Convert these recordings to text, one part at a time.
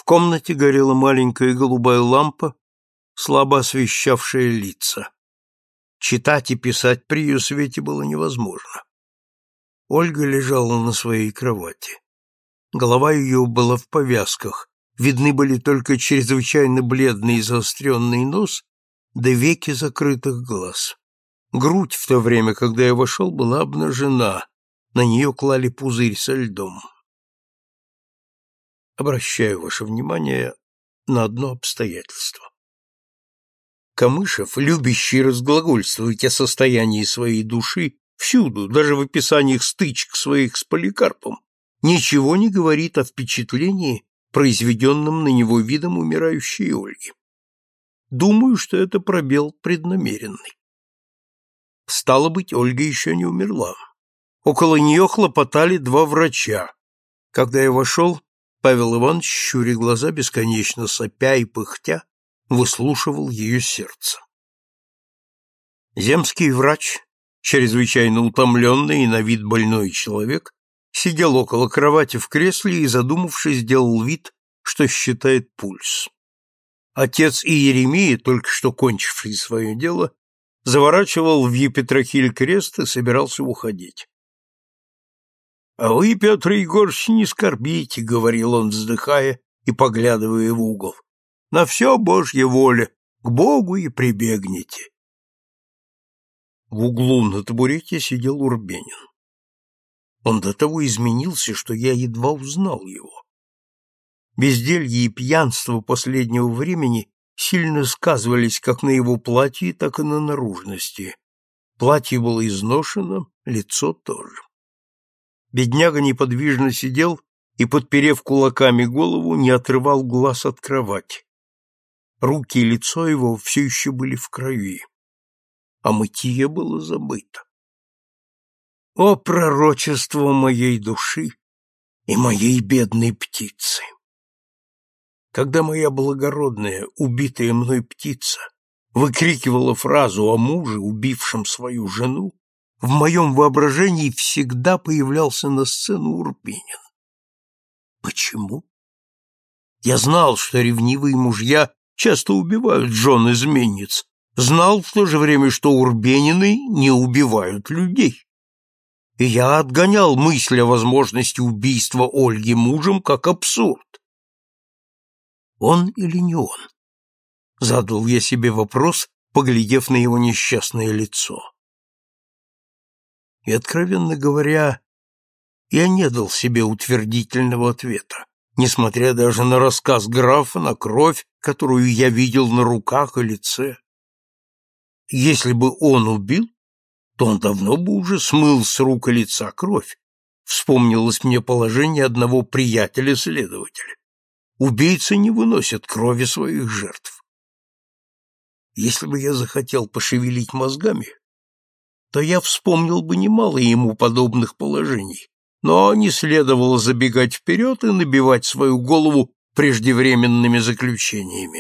комнате горела маленькая голубая лампа, слабо освещавшая лица. Читать и писать при ее свете было невозможно. Ольга лежала на своей кровати. Голова ее была в повязках, видны были только чрезвычайно бледный и заостренный нос да веки закрытых глаз. Грудь в то время, когда я вошел, была обнажена, на нее клали пузырь со льдом. Обращаю ваше внимание на одно обстоятельство. Камышев, любящий разглагольствовать о состоянии своей души всюду, даже в описаниях стычек своих с Поликарпом, ничего не говорит о впечатлении, произведенном на него видом умирающей Ольги. Думаю, что это пробел преднамеренный. Стало быть, Ольга еще не умерла. Около нее хлопотали два врача. Когда я вошел, Павел Иванович, щуря глаза, бесконечно сопя и пыхтя, выслушивал ее сердце. Земский врач, чрезвычайно утомленный и на вид больной человек, сидел около кровати в кресле и, задумавшись, делал вид, что считает пульс. Отец Иеремия, только что кончивший свое дело, заворачивал в епитрахиль крест и собирался уходить. — А вы, Петр Егорович, не скорбите, — говорил он, вздыхая и поглядывая в угол. — На все Божья воля, к Богу и прибегните. В углу на табурете сидел Урбенин. Он до того изменился, что я едва узнал его. Безделье и пьянство последнего времени сильно сказывались как на его платье, так и на наружности. Платье было изношено, лицо тоже. Бедняга неподвижно сидел и, подперев кулаками голову, не отрывал глаз от кровати. Руки и лицо его все еще были в крови, а мытье было забыто. О, пророчество моей души и моей бедной птицы! Когда моя благородная, убитая мной птица выкрикивала фразу о муже, убившем свою жену, в моем воображении всегда появлялся на сцену Урбенин. Почему? Я знал, что ревнивые мужья часто убивают жен-изменниц, знал в то же время, что Урбенины не убивают людей. И я отгонял мысль о возможности убийства Ольги мужем как абсурд. Он или не он? Задал я себе вопрос, поглядев на его несчастное лицо. И, откровенно говоря, я не дал себе утвердительного ответа, несмотря даже на рассказ графа, на кровь, которую я видел на руках и лице. Если бы он убил, то он давно бы уже смыл с рук и лица кровь. Вспомнилось мне положение одного приятеля-следователя. Убийцы не выносят крови своих жертв. Если бы я захотел пошевелить мозгами, то я вспомнил бы немало ему подобных положений, но не следовало забегать вперед и набивать свою голову преждевременными заключениями.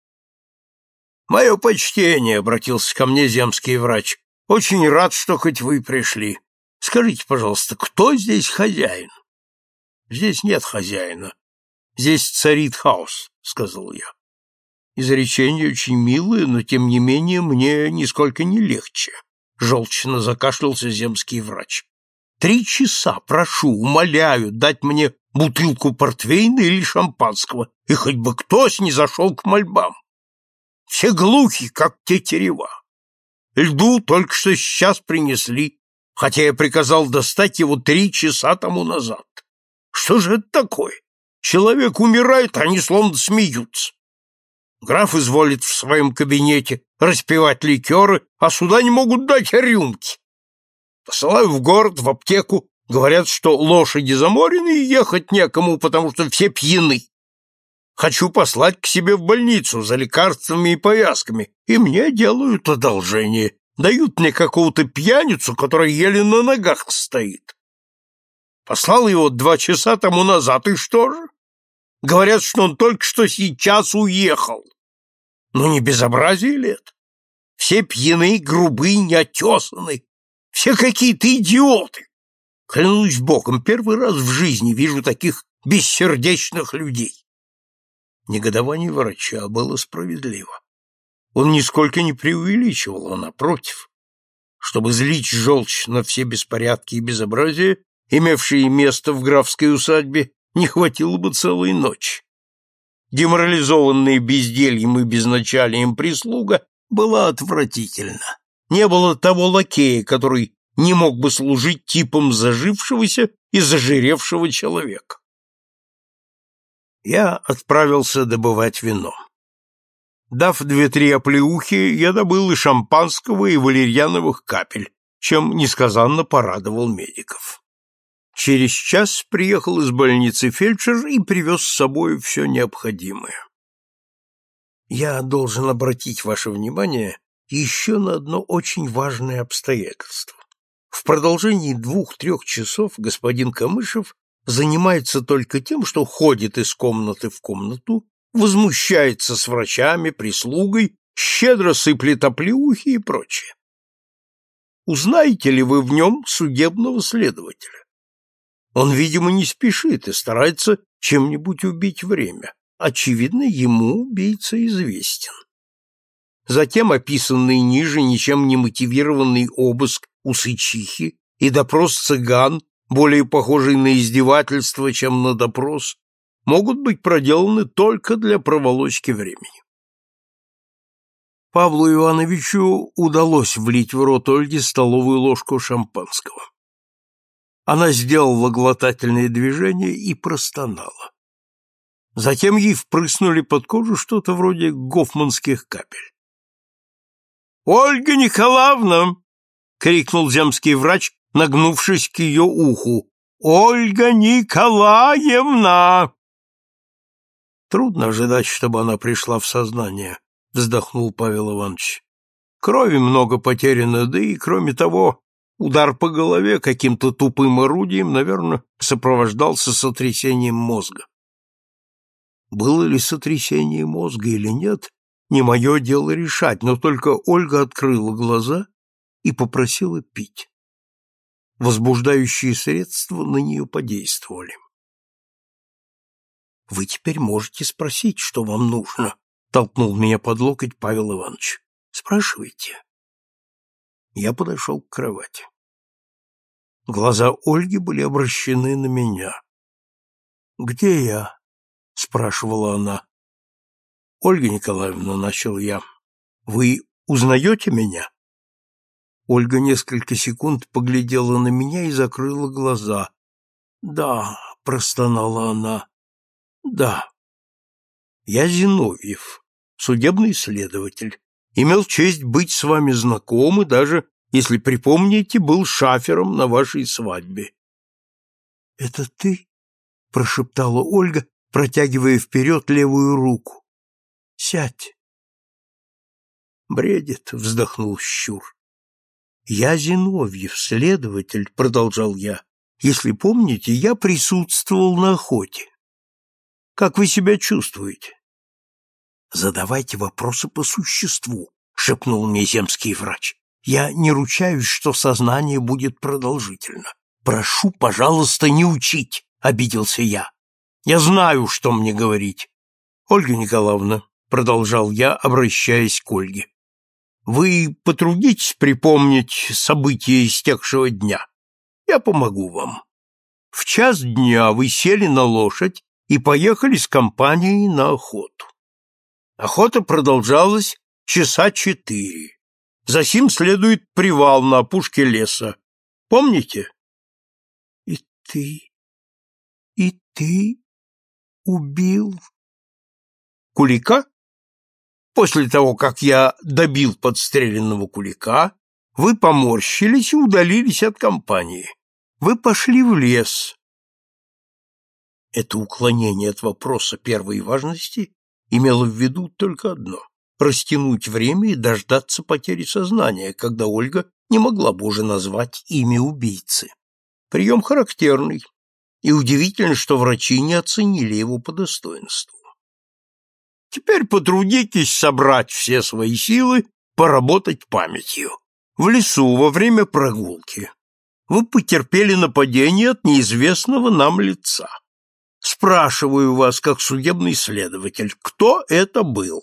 «Мое почтение», — обратился ко мне земский врач, — «очень рад, что хоть вы пришли. Скажите, пожалуйста, кто здесь хозяин?» «Здесь нет хозяина. Здесь царит хаос», — сказал я. Изречение очень милое, но, тем не менее, мне нисколько не легче. Желчно закашлялся земский врач. 3 часа прошу, умоляю, дать мне бутылку портвейна или шампанского, и хоть бы кто снизошел к мольбам. Все глухи, как тетерева. Льду только что сейчас принесли, хотя я приказал достать его 3 часа тому назад. Что же это такое? Человек умирает, а они словно смеются. Граф изволит в своем кабинете распивать ликеры, а сюда не могут дать рюмки. Посылаю в город, в аптеку, говорят, что лошади заморены и ехать некому, потому что все пьяны. Хочу послать к себе в больницу за лекарствами и повязками, и мне делают одолжение, дают мне какого-то пьяницу, который еле на ногах стоит. Послал его 2 часа тому назад, и что же? Говорят, что он только что сейчас уехал. Ну, не безобразие ли это? Все пьяны, грубы, неотесаны, все какие-то идиоты. Клянусь Богом, первый раз в жизни вижу таких бессердечных людей. Негодование врача было справедливо. Он нисколько не преувеличивал, а напротив. Чтобы злить желчь на все беспорядки и безобразия, имевшие место в графской усадьбе, не хватило бы целой ночи. Деморализованная бездельем и безначалием прислуга была отвратительна. Не было того лакея, который не мог бы служить типом зажившегося и зажиревшего человека. Я отправился добывать вино. Дав 2-3 оплеухи, я добыл и шампанского, и валерьяновых капель, чем несказанно порадовал медиков. Через час приехал из больницы фельдшер и привез с собой все необходимое. Я должен обратить ваше внимание еще на одно очень важное обстоятельство. В продолжении 2-3 часов господин Камышев занимается только тем, что ходит из комнаты в комнату, возмущается с врачами, прислугой, щедро сыплет оплеухи и прочее. Узнаете ли вы в нем судебного следователя? Он, видимо, не спешит и старается чем-нибудь убить время. Очевидно, ему убийца известен. Затем описанный ниже ничем не мотивированный обыск у сычихи и допрос цыган, более похожий на издевательство, чем на допрос, могут быть проделаны только для проволочки времени. Павлу Ивановичу удалось влить в рот Ольги столовую ложку шампанского. Она сделала глотательное движение и простонала. Затем ей впрыснули под кожу что-то вроде гофманских капель. — Ольга Николаевна! — крикнул земский врач, нагнувшись к ее уху. — Ольга Николаевна! Трудно ожидать, чтобы она пришла в сознание, — вздохнул Павел Иванович. Крови много потеряно, да и, кроме того, удар по голове каким-то тупым орудием, наверное, сопровождался сотрясением мозга. Было ли сотрясение мозга или нет, не мое дело решать, но только Ольга открыла глаза и попросила пить. Возбуждающие средства на нее подействовали. — Вы теперь можете спросить, что вам нужно, — толкнул меня под локоть Павел Иванович. — Спрашивайте. Я подошел к кровати. Глаза Ольги были обращены на меня. — Где я? — спрашивала она. — Ольга Николаевна, — начал я, — вы узнаете меня? Ольга несколько секунд поглядела на меня и закрыла глаза. — Да, — простонала она, — да. Я Зиновьев, судебный следователь. Имел честь быть с вами знаком и даже, если припомните, был шафером на вашей свадьбе. — Это ты? — прошептала Ольга, протягивая вперед левую руку. — Сядь. — Бредит, — вздохнул Щур. — Я Зиновьев, следователь, — продолжал я. Если помните, я присутствовал на охоте. Как вы себя чувствуете? — Задавайте вопросы по существу, — шепнул мне земский врач. Я не ручаюсь, что сознание будет продолжительно. Прошу, пожалуйста, не учить, — обиделся я. Я знаю, что мне говорить. Ольга Николаевна, — продолжал я, обращаясь к Ольге, — вы потрудитесь припомнить события истекшего дня. Я помогу вам. В 1:00 дня вы сели на лошадь и поехали с компанией на охоту. Охота продолжалась 4 часа. Засим следует привал на опушке леса. Помните? И ты убил Кулика? После того, как я добил подстреленного Кулика, вы поморщились и удалились от компании. Вы пошли в лес. Это уклонение от вопроса первой важности имело в виду только одно — растянуть время и дождаться потери сознания, когда Ольга не могла бы уже назвать имя убийцы. Прием характерный, и удивительно, что врачи не оценили его по достоинству. Теперь потрудитесь собрать все свои силы, поработать памятью. В лесу во время прогулки вы потерпели нападение от неизвестного нам лица. С спрашиваю вас, как судебный следователь, кто это был?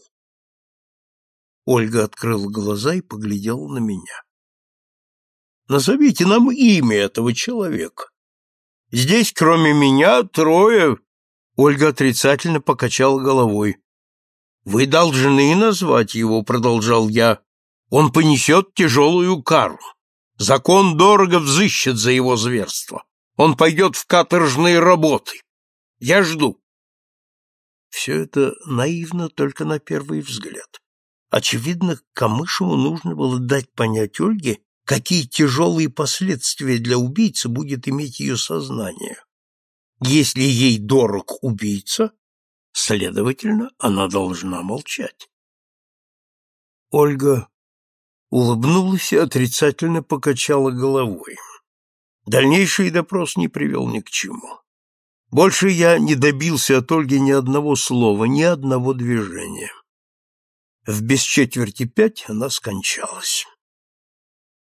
Ольга открыла глаза и поглядела на меня. Назовите нам имя этого человека. Здесь, кроме меня, трое. Ольга отрицательно покачала головой. Вы должны назвать его, продолжал я. Он понесет тяжелую кару. Закон дорого взыщет за его зверство. Он пойдет в каторжные работы. Я жду. Все это наивно только на первый взгляд. Очевидно, Камышеву нужно было дать понять Ольге, какие тяжелые последствия для убийцы будет иметь ее сознание. Если ей дорог убийца, следовательно, она должна молчать. Ольга улыбнулась и отрицательно покачала головой. Дальнейший допрос не привел ни к чему. Больше я не добился от Ольги ни одного слова, ни одного движения. В 4:45 она скончалась.